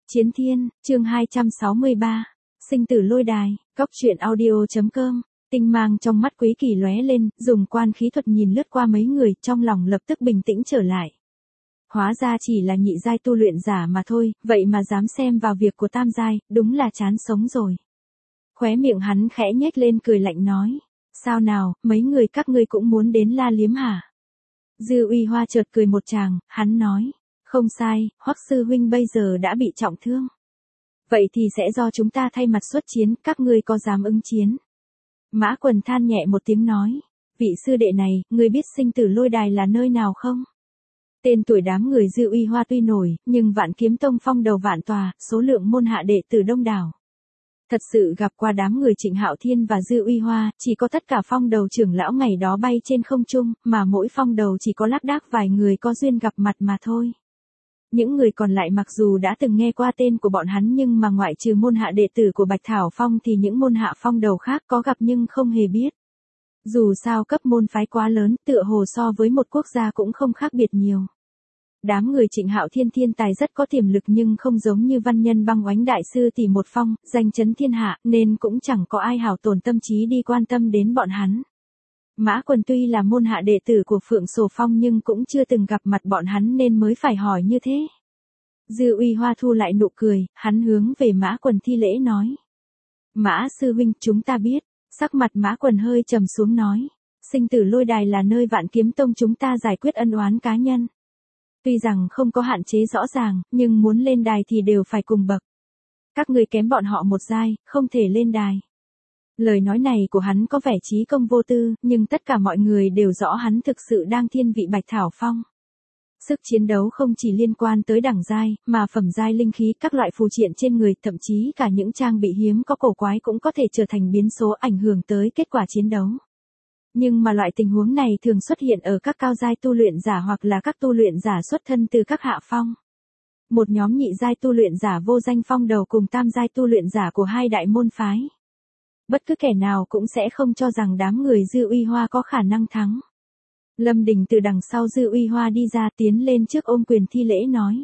Chiến Thiên, chương 263. Sinh tử lôi đài, Cóc truyện audio.com. Tinh mang trong mắt Quý Kỳ lóe lên, dùng quan khí thuật nhìn lướt qua mấy người, trong lòng lập tức bình tĩnh trở lại. Hóa ra chỉ là nhị giai tu luyện giả mà thôi, vậy mà dám xem vào việc của tam giai, đúng là chán sống rồi. Khóe miệng hắn khẽ nhếch lên cười lạnh nói. Sao nào, mấy người các ngươi cũng muốn đến La Liếm hả? Dư Uy Hoa chợt cười một tràng, hắn nói. Không sai, Hoắc sư huynh bây giờ đã bị trọng thương. Vậy thì sẽ do chúng ta thay mặt xuất chiến, các ngươi có dám ứng chiến? Mã Quần than nhẹ một tiếng nói. Vị sư đệ này, ngươi biết sinh tử lôi đài là nơi nào không? Tên tuổi đám người Dư Uy Hoa tuy nổi, nhưng Vạn Kiếm Tông phong đầu vạn tòa, số lượng môn hạ đệ tử đông đảo. Thật sự gặp qua đám người Trịnh Hạo Thiên và Dư Uy Hoa, chỉ có tất cả phong đầu trưởng lão ngày đó bay trên không trung, mà mỗi phong đầu chỉ có lác đác vài người có duyên gặp mặt mà thôi. Những người còn lại mặc dù đã từng nghe qua tên của bọn hắn nhưng mà ngoại trừ môn hạ đệ tử của Bạch Thảo Phong thì những môn hạ phong đầu khác có gặp nhưng không hề biết. Dù sao cấp môn phái quá lớn, tựa hồ so với một quốc gia cũng không khác biệt nhiều. Đám người Trịnh Hạo Thiên thiên tài rất có tiềm lực nhưng không giống như Văn Nhân Băng Oánh đại sư tỷ một phong, danh chấn thiên hạ, nên cũng chẳng có ai hảo tổn tâm trí đi quan tâm đến bọn hắn. Mã Quần tuy là môn hạ đệ tử của Phượng Sổ Phong nhưng cũng chưa từng gặp mặt bọn hắn nên mới phải hỏi như thế. Dư Uy Hoa thu lại nụ cười, hắn hướng về Mã Quần thi lễ nói. Mã sư huynh, chúng ta biết. Sắc mặt Mã Quần hơi trầm xuống nói. Sinh tử lôi đài là nơi Vạn Kiếm Tông chúng ta giải quyết ân oán cá nhân. Tuy rằng không có hạn chế rõ ràng, nhưng muốn lên đài thì đều phải cùng bậc. Các người kém bọn họ một giai, không thể lên đài. Lời nói này của hắn có vẻ chí công vô tư, nhưng tất cả mọi người đều rõ hắn thực sự đang thiên vị Bạch Thảo Phong. Sức chiến đấu không chỉ liên quan tới đẳng giai, mà phẩm giai linh khí, các loại phù triện trên người, thậm chí cả những trang bị hiếm có cổ quái cũng có thể trở thành biến số ảnh hưởng tới kết quả chiến đấu. Nhưng mà loại tình huống này thường xuất hiện ở các cao giai tu luyện giả hoặc là các tu luyện giả xuất thân từ các hạ phong. Một nhóm nhị giai tu luyện giả vô danh phong đầu cùng tam giai tu luyện giả của hai đại môn phái. Bất cứ kẻ nào cũng sẽ không cho rằng đám người Dư Uy Hoa có khả năng thắng. Lâm Đình từ đằng sau Dư Uy Hoa đi ra tiến lên trước ôm quyền thi lễ nói.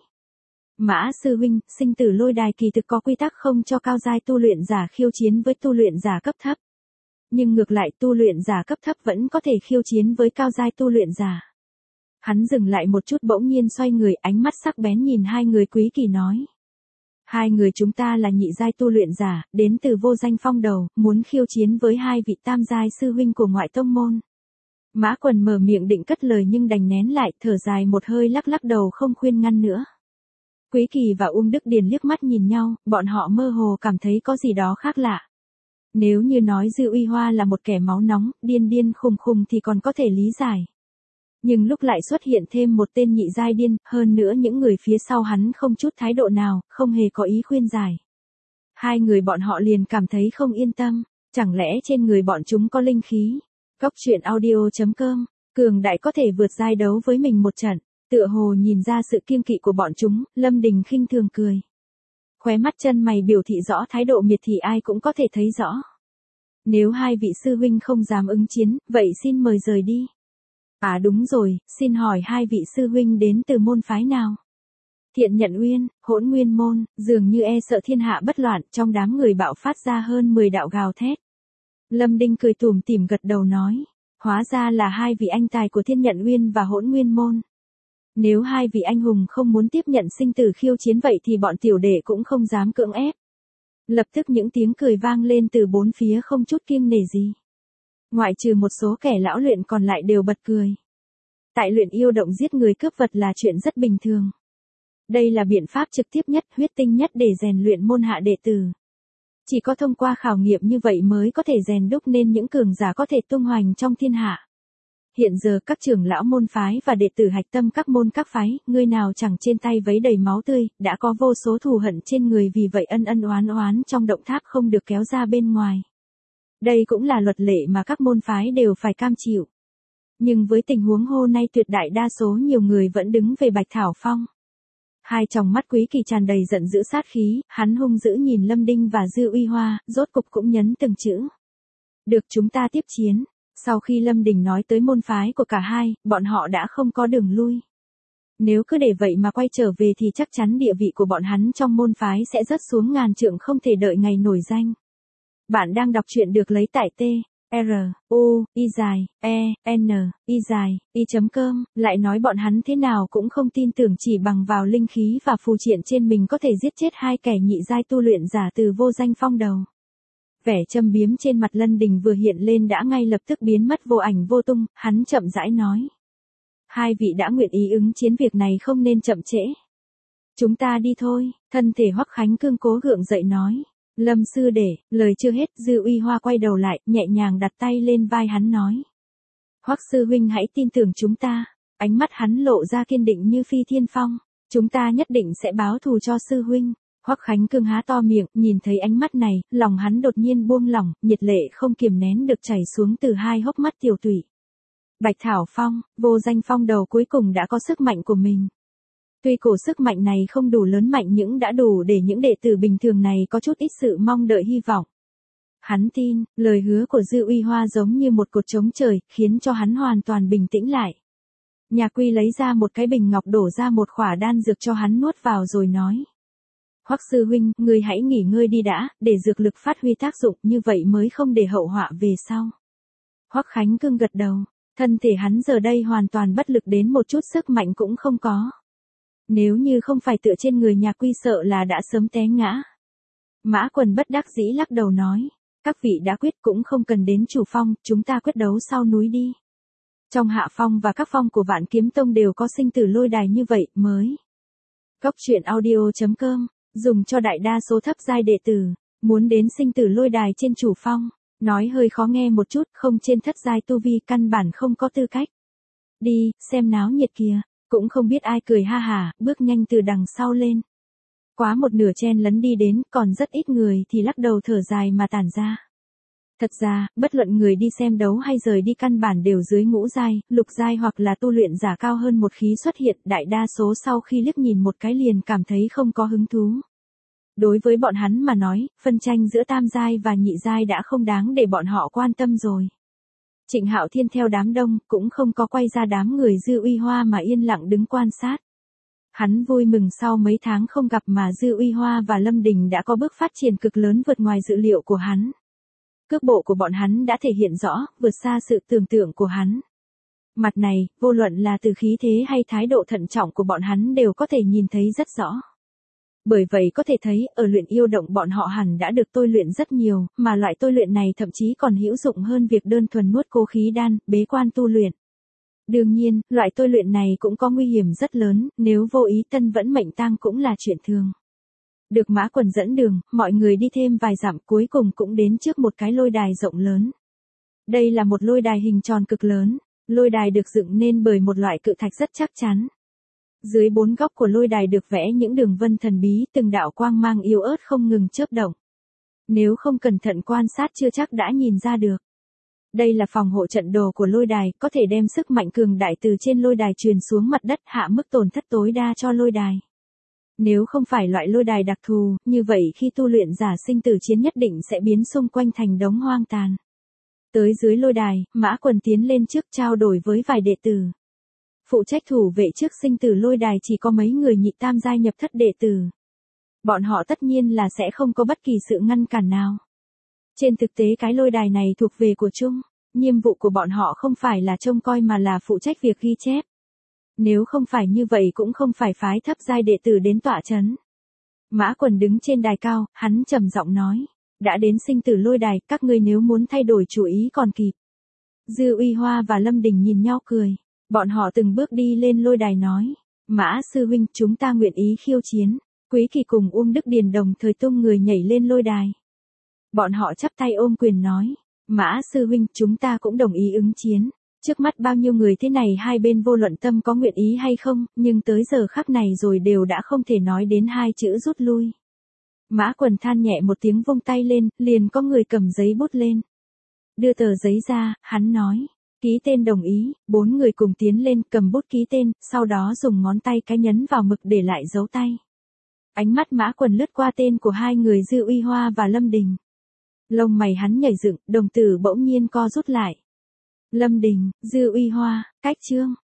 Mã sư huynh, sinh tử lôi đài kỳ thực có quy tắc không cho cao giai tu luyện giả khiêu chiến với tu luyện giả cấp thấp. Nhưng ngược lại tu luyện giả cấp thấp vẫn có thể khiêu chiến với cao giai tu luyện giả. Hắn dừng lại một chút bỗng nhiên xoay người, ánh mắt sắc bén nhìn hai người Quý Kỳ nói. Hai người chúng ta là nhị giai tu luyện giả, đến từ vô danh phong đầu, muốn khiêu chiến với hai vị tam giai sư huynh của ngoại tông môn. Mã Quần mở miệng định cất lời nhưng đành nén lại, thở dài một hơi lắc lắc đầu không khuyên ngăn nữa. Quý Kỳ và Đức Điền liếc mắt nhìn nhau, bọn họ mơ hồ cảm thấy có gì đó khác lạ. Nếu như nói Dư Uy Hoa là một kẻ máu nóng, điên điên khùng khùng thì còn có thể lý giải. Nhưng lúc lại xuất hiện thêm một tên nhị giai điên, hơn nữa những người phía sau hắn không chút thái độ nào, không hề có ý khuyên giải. Hai người bọn họ liền cảm thấy không yên tâm, chẳng lẽ trên người bọn chúng có linh khí. Cóc truyện audio.com, cường đại có thể vượt giai đấu với mình một trận, tựa hồ nhìn ra sự kiêng kỵ của bọn chúng, Lâm Đình khinh thường cười. Khóe mắt chân mày biểu thị rõ thái độ miệt thị ai cũng có thể thấy rõ. Nếu hai vị sư huynh không dám ứng chiến, vậy xin mời rời đi. À đúng rồi, xin hỏi hai vị sư huynh đến từ môn phái nào? Thiện Nhận Uyên, Hỗn Nguyên môn, dường như e sợ thiên hạ bất loạn, trong đám người bạo phát ra hơn 10 đạo gào thét. Lâm Đinh cười tủm tỉm gật đầu nói, hóa ra là hai vị anh tài của Thiên Nhận Uyên và Hỗn Nguyên môn. Nếu hai vị anh hùng không muốn tiếp nhận sinh tử khiêu chiến vậy thì bọn tiểu đệ cũng không dám cưỡng ép. Lập tức những tiếng cười vang lên từ bốn phía không chút kiêng nể gì. Ngoại trừ một số kẻ lão luyện còn lại đều bật cười. Tại luyện yêu động giết người cướp vật là chuyện rất bình thường. Đây là biện pháp trực tiếp nhất, huyết tinh nhất để rèn luyện môn hạ đệ tử. Chỉ có thông qua khảo nghiệm như vậy mới có thể rèn đúc nên những cường giả có thể tung hoành trong thiên hạ. Hiện giờ các trưởng lão môn phái và đệ tử hạch tâm các môn các phái, người nào chẳng trên tay vấy đầy máu tươi, đã có vô số thù hận trên người vì vậy ân oán trong động tháp không được kéo ra bên ngoài. Đây cũng là luật lệ mà các môn phái đều phải cam chịu. Nhưng với tình huống hôm nay tuyệt đại đa số nhiều người vẫn đứng về Bạch Thảo Phong. Hai tròng mắt Quý Kỳ tràn đầy giận dữ sát khí, hắn hung dữ nhìn Lâm Đinh và Dư Uy Hoa, rốt cục cũng nhấn từng chữ. Được, chúng ta tiếp chiến. Sau khi Lâm Đình nói tới môn phái của cả hai, bọn họ đã không có đường lui. Nếu cứ để vậy mà quay trở về thì chắc chắn địa vị của bọn hắn trong môn phái sẽ rớt xuống ngàn trượng không thể đợi ngày nổi danh. Bạn đang đọc truyện được lấy tại T, R, U, I dài, E, N, I dài, I.com, lại nói bọn hắn thế nào cũng không tin tưởng chỉ bằng vào linh khí và phù triện trên mình có thể giết chết hai kẻ nhị giai tu luyện giả từ vô danh phong đầu. Vẻ châm biếm trên mặt Lân Đình vừa hiện lên đã ngay lập tức biến mất vô ảnh vô tung, hắn chậm rãi nói. Hai vị đã nguyện ý ứng chiến việc này không nên chậm trễ. Chúng ta đi thôi, thân thể Hoắc Khánh Cương cố gượng dậy nói. Lâm sư đệ, lời chưa hết, Dư Uy Hoa quay đầu lại, nhẹ nhàng đặt tay lên vai hắn nói. Hoắc sư huynh hãy tin tưởng chúng ta, ánh mắt hắn lộ ra kiên định như phi thiên phong, chúng ta nhất định sẽ báo thù cho sư huynh. Hoắc Khánh Cương há to miệng, nhìn thấy ánh mắt này, lòng hắn đột nhiên buông lỏng, nhiệt lệ không kiềm nén được chảy xuống từ hai hốc mắt tiểu tụy. Bạch Thảo Phong, vô danh phong đầu cuối cùng đã có sức mạnh của mình. Tuy cổ sức mạnh này không đủ lớn mạnh nhưng đã đủ để những đệ tử bình thường này có chút ít sự mong đợi hy vọng. Hắn tin, lời hứa của Dư Uy Hoa giống như một cột trống trời, khiến cho hắn hoàn toàn bình tĩnh lại. Nhà Quy lấy ra một cái bình ngọc đổ ra một khỏa đan dược cho hắn nuốt vào rồi nói. Hoắc sư huynh, ngươi hãy nghỉ ngơi đi đã, để dược lực phát huy tác dụng, như vậy mới không để hậu họa về sau. Hoắc Khánh Cương gật đầu, thân thể hắn giờ đây hoàn toàn bất lực đến một chút sức mạnh cũng không có. Nếu như không phải tựa trên người Nhà Quy sợ là đã sớm té ngã. Mã Quần bất đắc dĩ lắc đầu nói, các vị đã quyết cũng không cần đến chủ phong, chúng ta quyết đấu sau núi đi. Trong hạ phong và các phong của Vạn Kiếm Tông đều có sinh tử lôi đài như vậy mới. Cốc truyện audio.com, dùng cho đại đa số thấp giai đệ tử, muốn đến sinh tử lôi đài trên chủ phong, nói hơi khó nghe một chút, không trên thất giai tu vi căn bản không có tư cách. Đi, xem náo nhiệt kìa. Cũng không biết ai cười ha hả, bước nhanh từ đằng sau lên. Quá một nửa chen lấn đi đến, còn rất ít người thì lắc đầu thở dài mà tản ra. Thật ra, bất luận người đi xem đấu hay rời đi căn bản đều dưới ngũ giai, lục giai hoặc là tu luyện giả cao hơn một khí xuất hiện, đại đa số sau khi liếc nhìn một cái liền cảm thấy không có hứng thú. Đối với bọn hắn mà nói, phân tranh giữa tam giai và nhị giai đã không đáng để bọn họ quan tâm rồi. Trịnh Hạo Thiên theo đám đông, cũng không có quay ra đám người Dư Uy Hoa mà yên lặng đứng quan sát. Hắn vui mừng sau mấy tháng không gặp mà Dư Uy Hoa và Lâm Đình đã có bước phát triển cực lớn vượt ngoài dự liệu của hắn. Cước bộ của bọn hắn đã thể hiện rõ, vượt xa sự tưởng tượng của hắn. Mặt này, vô luận là từ khí thế hay thái độ thận trọng của bọn hắn đều có thể nhìn thấy rất rõ. Bởi vậy có thể thấy, ở luyện yêu động bọn họ hẳn đã được tôi luyện rất nhiều, mà loại tôi luyện này thậm chí còn hữu dụng hơn việc đơn thuần nuốt cố khí đan, bế quan tu luyện. Đương nhiên, loại tôi luyện này cũng có nguy hiểm rất lớn, nếu vô ý tân vẫn mệnh tang cũng là chuyện thường. Được Mã Quần dẫn đường, mọi người đi thêm vài dặm cuối cùng cũng đến trước một cái lôi đài rộng lớn. Đây là một lôi đài hình tròn cực lớn, lôi đài được dựng nên bởi một loại cự thạch rất chắc chắn. Dưới bốn góc của lôi đài được vẽ những đường vân thần bí, từng đạo quang mang yếu ớt không ngừng chớp động. Nếu không cẩn thận quan sát chưa chắc đã nhìn ra được. Đây là phòng hộ trận đồ của lôi đài, có thể đem sức mạnh cường đại từ trên lôi đài truyền xuống mặt đất hạ mức tổn thất tối đa cho lôi đài. Nếu không phải loại lôi đài đặc thù, như vậy khi tu luyện giả sinh tử chiến nhất định sẽ biến xung quanh thành đống hoang tàn. Tới dưới lôi đài, Mã Quần tiến lên trước trao đổi với vài đệ tử. Phụ trách thủ vệ trước sinh tử lôi đài chỉ có mấy người nhị tam giai nhập thất đệ tử. Bọn họ tất nhiên là sẽ không có bất kỳ sự ngăn cản nào. Trên thực tế cái lôi đài này thuộc về của chung, nhiệm vụ của bọn họ không phải là trông coi mà là phụ trách việc ghi chép. Nếu không phải như vậy cũng không phải phái thấp giai đệ tử đến tọa chấn. Mã Quần đứng trên đài cao, hắn trầm giọng nói, đã đến sinh tử lôi đài, các ngươi nếu muốn thay đổi chủ ý còn kịp. Dư Uy Hoa và Lâm Đình nhìn nhau cười. Bọn họ từng bước đi lên lôi đài nói, Mã sư huynh, chúng ta nguyện ý khiêu chiến. Quý Kỳ cùng Uông Đức Điền đồng thời tung người nhảy lên lôi đài. Bọn họ chắp tay ôm quyền nói, Mã sư huynh, chúng ta cũng đồng ý ứng chiến. Trước mắt bao nhiêu người thế này hai bên vô luận tâm có nguyện ý hay không, nhưng tới giờ khắc này rồi đều đã không thể nói đến hai chữ rút lui. Mã Quần than nhẹ một tiếng vung tay lên, liền có người cầm giấy bút lên. Đưa tờ giấy ra, hắn nói. Ký tên đồng ý, 4 người cùng tiến lên cầm bút ký tên, sau đó dùng ngón tay cái nhấn vào mực để lại dấu tay. Ánh mắt Mã Quần lướt qua tên của hai người Dư Uy Hoa và Lâm Đình. Lông mày hắn nhảy dựng, đồng tử bỗng nhiên co rút lại. Lâm Đình, Dư Uy Hoa, cách chương.